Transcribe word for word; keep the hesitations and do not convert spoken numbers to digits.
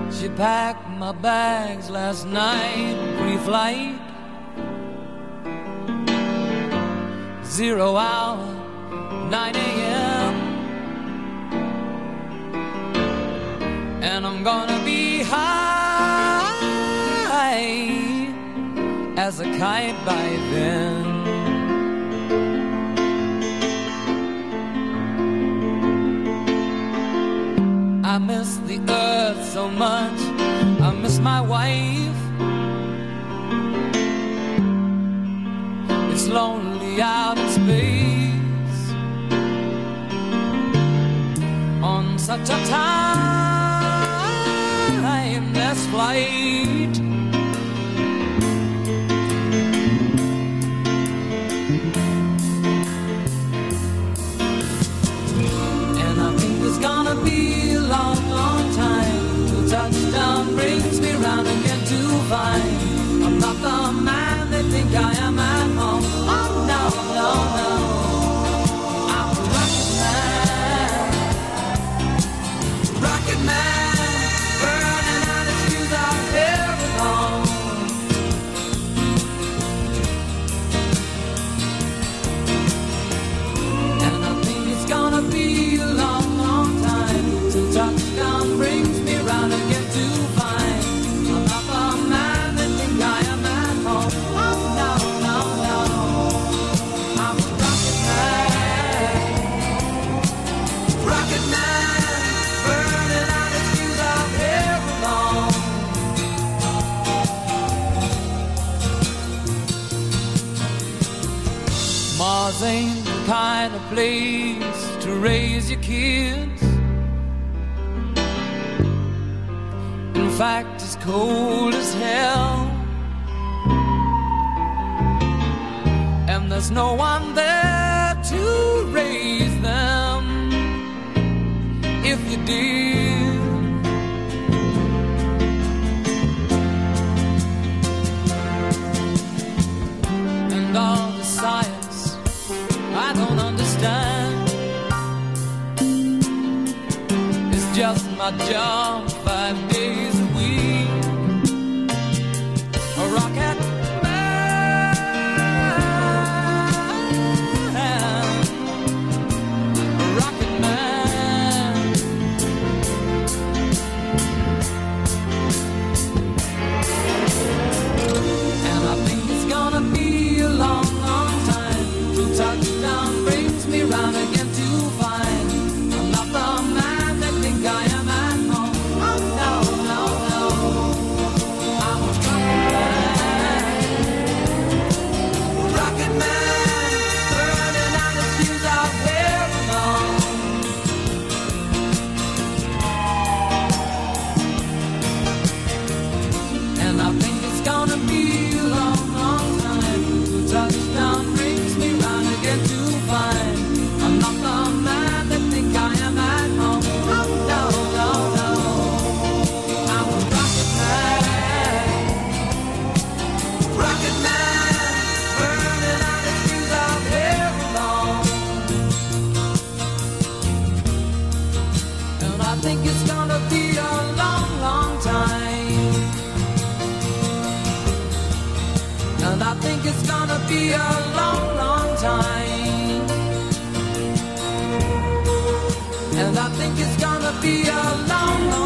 She packed my bags last night, pre-flight, zero hour, nine a.m. And I'm gonna be high as a kite by then. I miss the earth so much, I miss my wife. It's lonely out in space on such a timeless flight. And I think it's gonna be a long, long time till touchdown brings me round again to find I'm not the man they think I am at home. Oh no, no, no, I'm a rocket man, rocket man, burning out his fuse out here alone. And I think it's gonna be a long, long time till touchdown brings me round again to find I'm not the man they think I am at home. Oh no, no, no, I'm a rocket man, rocket man, burning out his fuse out here alone. Mars ain't the kind of place to raise your kids. In fact, it's cold as hell, and there's no one there to raise them if you did. And all the science I don't understand, it's just my job five days a week. A rocket man, a rocket man. And I think it's gonna be a long, long time till touchdown brings me round again to find I'm not the man they think I am at home. Oh no, no, no, I'm a rocket man, rocket man, burning out his fuse out here alone. And I think it's gonna be a long, long time till touchdown brings me round again to find I'm not the man they think I am at home. Oh no, no, no, I'm a rocket man, rocket man, burning out his fuse out here alone. And I think it's gonna be a long, long time. And I think it's gonna be a long, long time. And I think it's gonna be a long, long